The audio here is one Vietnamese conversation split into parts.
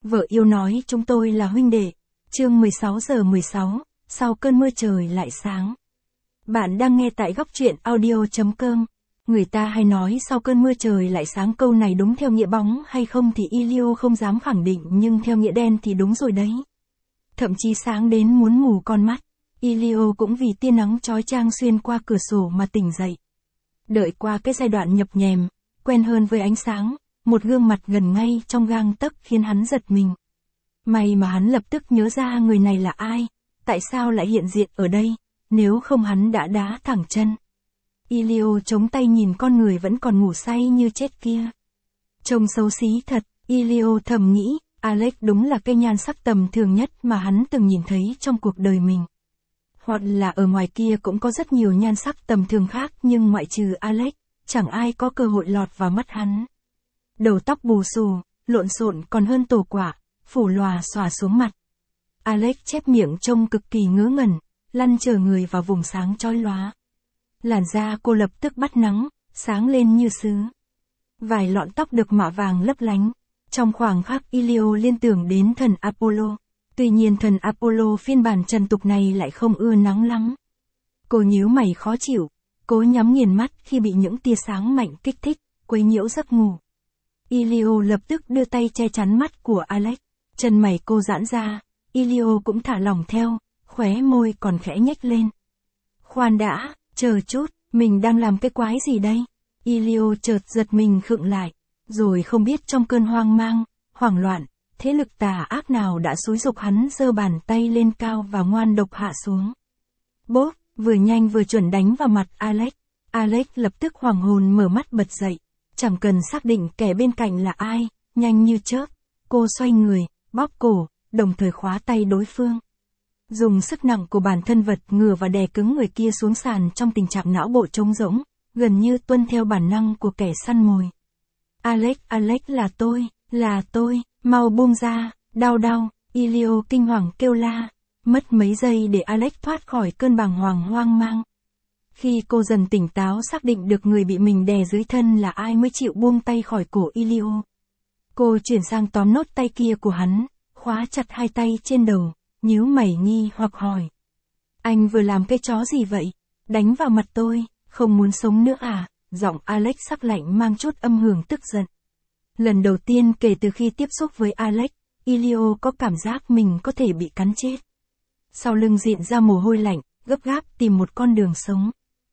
Vợ yêu nói chúng tôi là huynh đệ. Chương 16:16, sau cơn mưa trời lại sáng. Bạn đang nghe tại góc truyện audio.com. Người ta hay nói sau cơn mưa trời lại sáng, câu này đúng theo nghĩa bóng hay không thì Elio không dám khẳng định, nhưng theo nghĩa đen thì đúng rồi đấy. Thậm chí sáng đến muốn mù con mắt, Elio cũng vì tia nắng chói chang xuyên qua cửa sổ mà tỉnh dậy. Đợi qua cái giai đoạn nhập nhèm, quen hơn với ánh sáng, một gương mặt gần ngay trong gang tấc khiến hắn giật mình. May mà hắn lập tức nhớ ra người này là ai, tại sao lại hiện diện ở đây, nếu không hắn đã đá thẳng chân. Elio chống tay nhìn con người vẫn còn ngủ say như chết kia. Trông xấu xí thật, Elio thầm nghĩ, Alex đúng là cái nhan sắc tầm thường nhất mà hắn từng nhìn thấy trong cuộc đời mình. Hoặc là ở ngoài kia cũng có rất nhiều nhan sắc tầm thường khác, nhưng ngoại trừ Alex, chẳng ai có cơ hội lọt vào mắt hắn. Đầu tóc bù xù, lộn xộn còn hơn tổ quả, phủ lòa xòa xuống mặt. Alex chép miệng trông cực kỳ ngớ ngẩn, lăn chờ người vào vùng sáng chói lóa. Làn da cô lập tức bắt nắng, sáng lên như sứ. Vài lọn tóc được mạ vàng lấp lánh. Trong khoảng khắc Elio liên tưởng đến thần Apollo. Tuy nhiên thần Apollo phiên bản trần tục này lại không ưa nắng lắm. Cô nhíu mày khó chịu, cố nhắm nghiền mắt khi bị những tia sáng mạnh kích thích, quấy nhiễu giấc ngủ. Elio lập tức đưa tay che chắn mắt của Alex. Chân mày cô giãn ra, Elio cũng thả lỏng theo, khóe môi còn khẽ nhếch lên. Khoan đã, chờ chút, mình đang làm cái quái gì đây? Elio chợt giật mình khựng lại, rồi không biết trong cơn hoang mang, hoảng loạn, thế lực tà ác nào đã xúi giục hắn giơ bàn tay lên cao và ngoan độc hạ xuống. Bốp, vừa nhanh vừa chuẩn đánh vào mặt Alex. Alex lập tức hoảng hồn mở mắt bật dậy. Chẳng cần xác định kẻ bên cạnh là ai, nhanh như chớp, cô xoay người, bóp cổ, đồng thời khóa tay đối phương. Dùng sức nặng của bản thân vật ngửa và đè cứng người kia xuống sàn trong tình trạng não bộ trống rỗng, gần như tuân theo bản năng của kẻ săn mồi. Alex là tôi, mau buông ra, đau, Elio kinh hoàng kêu la, mất mấy giây để Alex thoát khỏi cơn bàng hoàng hoang mang. Khi cô dần tỉnh táo xác định được người bị mình đè dưới thân là ai mới chịu buông tay khỏi cổ Elio. Cô chuyển sang tóm nốt tay kia của hắn, khóa chặt hai tay trên đầu, nhíu mày nghi hoặc hỏi. Anh vừa làm cái chó gì vậy? Đánh vào mặt tôi, không muốn sống nữa à? Giọng Alex sắc lạnh mang chút âm hưởng tức giận. Lần đầu tiên kể từ khi tiếp xúc với Alex, Elio có cảm giác mình có thể bị cắn chết. Sau lưng dịn ra mồ hôi lạnh, gấp gáp tìm một con đường sống.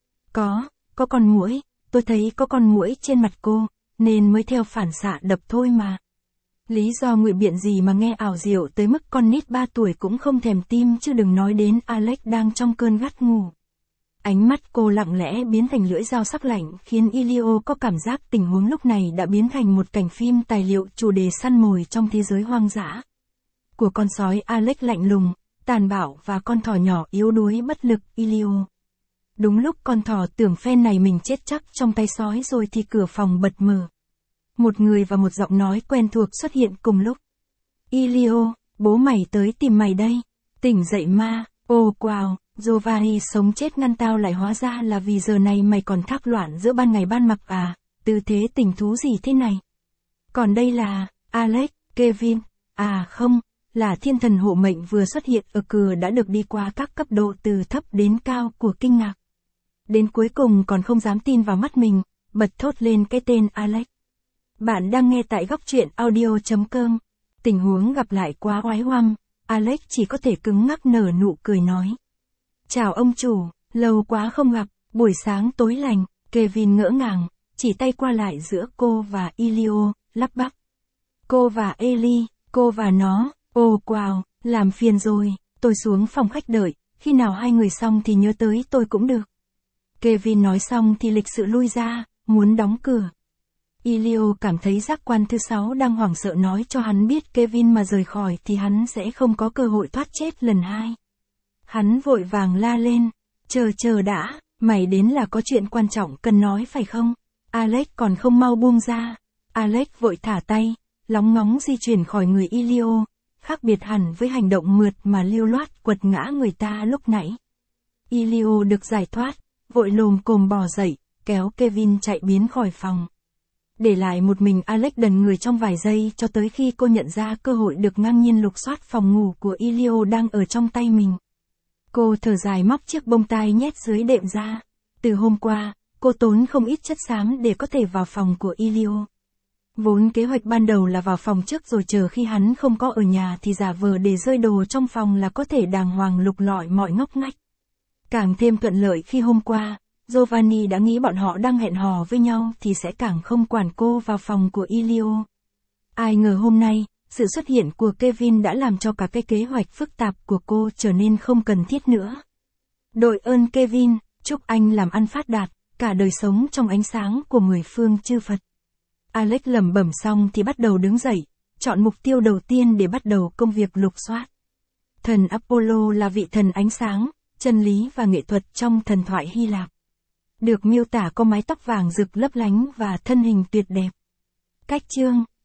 Có con muỗi, tôi thấy có con muỗi trên mặt cô, nên mới theo phản xạ đập thôi mà. Lý do ngụy biện gì mà nghe ảo diệu tới mức con nít 3 tuổi cũng không thèm tim, chứ đừng nói đến Alex đang trong cơn gắt ngủ. Ánh mắt cô lặng lẽ biến thành lưỡi dao sắc lạnh khiến Elio có cảm giác tình huống lúc này đã biến thành một cảnh phim tài liệu chủ đề săn mồi trong thế giới hoang dã. Của con sói Alex lạnh lùng, tàn bạo và con thỏ nhỏ yếu đuối bất lực Elio. Đúng lúc con thỏ tưởng phen này mình chết chắc trong tay sói rồi thì cửa phòng bật mở. Một người và một giọng nói quen thuộc xuất hiện cùng lúc. Elio, bố mày tới tìm mày đây. Tỉnh dậy ma, wow, Giovanni sống chết ngăn tao lại, hóa ra là vì giờ này mày còn thác loạn giữa ban ngày ban mặt à, tư thế tình thú gì thế này. Còn đây là, Alex, Kevin, à không, là thiên thần hộ mệnh vừa xuất hiện ở cửa đã được đi qua các cấp độ từ thấp đến cao của kinh ngạc. Đến cuối cùng còn không dám tin vào mắt mình, bật thốt lên cái tên Alex. Bạn đang nghe tại góc truyện audio.com. Tình huống gặp lại quá oái oăm, Alex chỉ có thể cứng ngắc nở nụ cười nói. Chào ông chủ, lâu quá không gặp, buổi sáng tối lành. Kevin ngỡ ngàng, chỉ tay qua lại giữa cô và Elio, lắp bắp. Cô và Ellie, cô và nó, wow, làm phiền rồi, tôi xuống phòng khách đợi, khi nào hai người xong thì nhớ tới tôi cũng được. Kevin nói xong thì lịch sự lui ra, muốn đóng cửa. Elio cảm thấy giác quan thứ 6 đang hoảng sợ nói cho hắn biết Kevin mà rời khỏi thì hắn sẽ không có cơ hội thoát chết lần hai. Hắn vội vàng la lên, chờ đã, mày đến là có chuyện quan trọng cần nói phải không? Alex còn không mau buông ra. Alex vội thả tay, lóng ngóng di chuyển khỏi người Elio, khác biệt hẳn với hành động mượt mà lưu loát quật ngã người ta lúc nãy. Elio được giải thoát, vội lồm cồm bò dậy, kéo Kevin chạy biến khỏi phòng. Để lại một mình Alex đần người trong vài giây cho tới khi cô nhận ra cơ hội được ngang nhiên lục soát phòng ngủ của Elio đang ở trong tay mình. Cô thở dài móc chiếc bông tai nhét dưới đệm ra. Từ hôm qua, cô tốn không ít chất xám để có thể vào phòng của Elio. Vốn kế hoạch ban đầu là vào phòng trước rồi chờ khi hắn không có ở nhà thì giả vờ để rơi đồ trong phòng là có thể đàng hoàng lục lọi mọi ngóc ngách. Càng thêm thuận lợi khi hôm qua, Giovanni đã nghĩ bọn họ đang hẹn hò với nhau thì sẽ càng không quản cô vào phòng của Elio. Ai ngờ hôm nay, sự xuất hiện của Kevin đã làm cho cả cái kế hoạch phức tạp của cô trở nên không cần thiết nữa. Đội ơn Kevin, chúc anh làm ăn phát đạt, cả đời sống trong ánh sáng của mười phương chư Phật. Alex lẩm bẩm xong thì bắt đầu đứng dậy, chọn mục tiêu đầu tiên để bắt đầu công việc lục soát. Thần Apollo là vị thần ánh sáng, chân lý và nghệ thuật trong thần thoại Hy Lạp. Được miêu tả có mái tóc vàng rực lấp lánh và thân hình tuyệt đẹp. Cách chương